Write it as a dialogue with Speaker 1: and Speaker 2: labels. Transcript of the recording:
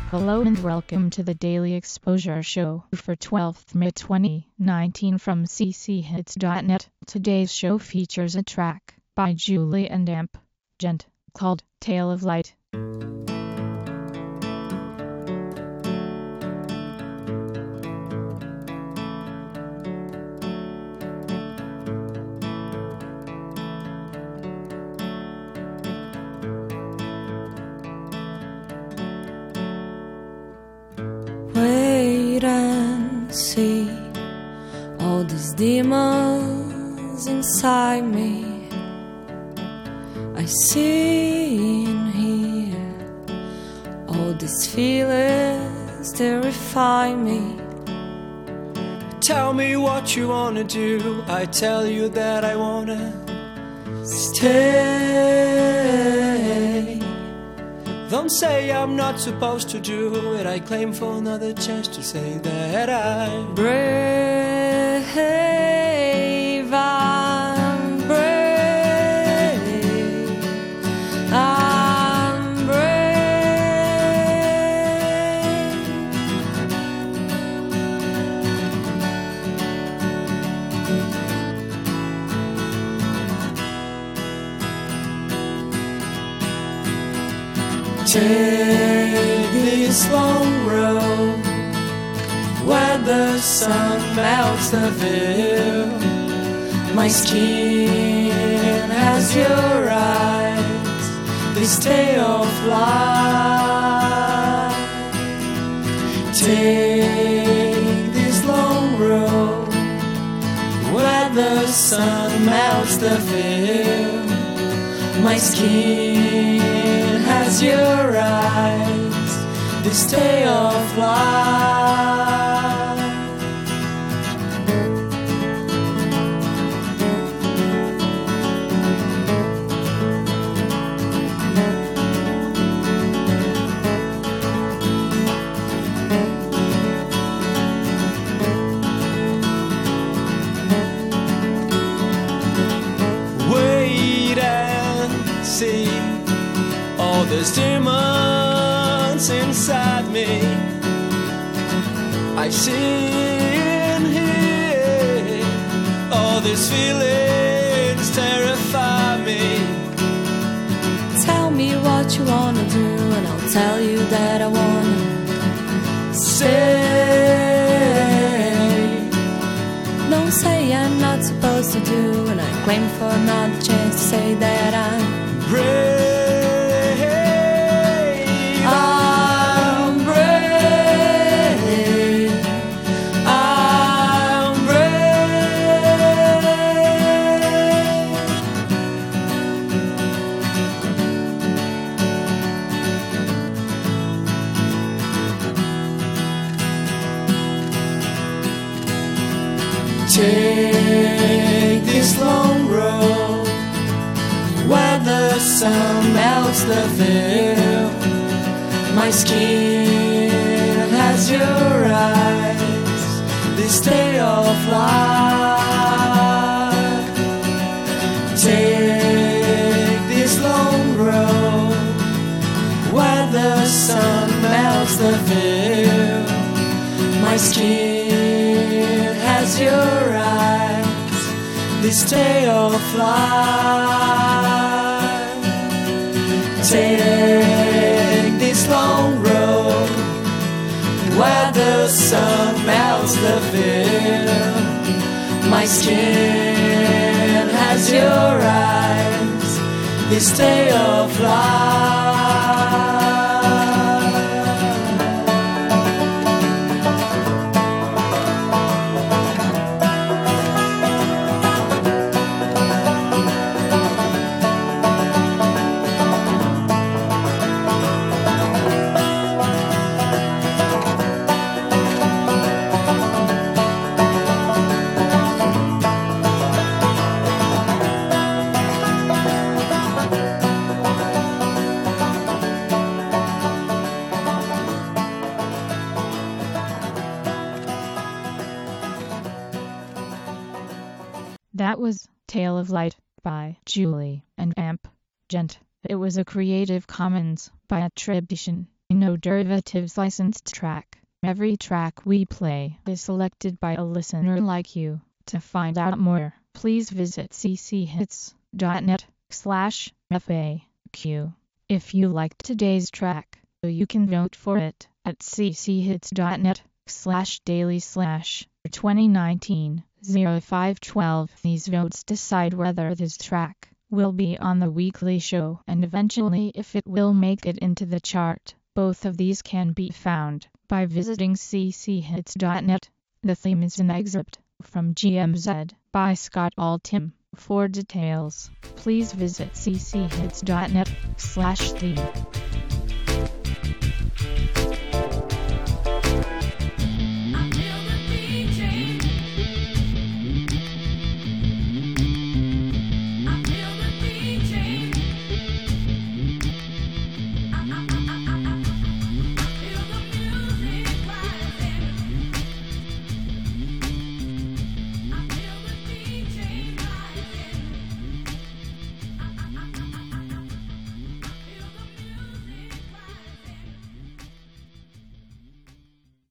Speaker 1: Hello and welcome to the Daily Exposure Show for 12th May 2019 from cchits.net. Today's show features a track by Julie and Amp Gent called Tale of Light.
Speaker 2: Wait and see all these demons inside me. I see in here all these feelings terrify me.
Speaker 3: Tell me what you wanna do, I tell you that I wanna stay. Don't say I'm not supposed to do it, I claim for another chance to say that I'm
Speaker 2: Brave, I'm brave, I'm brave.
Speaker 3: Take this long road where the sun melts the veil. My skin has your eyes, this day of light. Take this long road where the sun melts the veil. My skin has your eyes, this day of light. Wait and see all these demons inside me. I see in here all these feelings terrify me.
Speaker 2: Tell me what you wanna do and I'll tell you that I wanna
Speaker 3: Stay.
Speaker 2: Don't say I'm not supposed to do, and I claim for another chance to say that I'm
Speaker 3: Brave.
Speaker 2: I'm brave,
Speaker 3: I'm Take this long road where the sun melts the veil. My skin has your eyes, this day of light. Take this long road where the sun melts the veil. My skin has your eyes, this day of light. Take this long road where the sun melts the veil. My skin has your eyes, this day of light.
Speaker 1: That was Tale of Light by Julie and Amp Gent. It was a Creative Commons by attribution No derivatives licensed track. Every track we play is selected by a listener like you. To find out more, please visit cchits.net/FAQ. If you liked today's track, you can vote for it at cchits.net/daily/2019-0512. These votes decide whether this track will be on the weekly show and eventually if it will make it into the chart. Both of these can be found by visiting cchits.net. The theme is an excerpt from GMZ by Scott Altham. For details, please visit cchits.net/theme.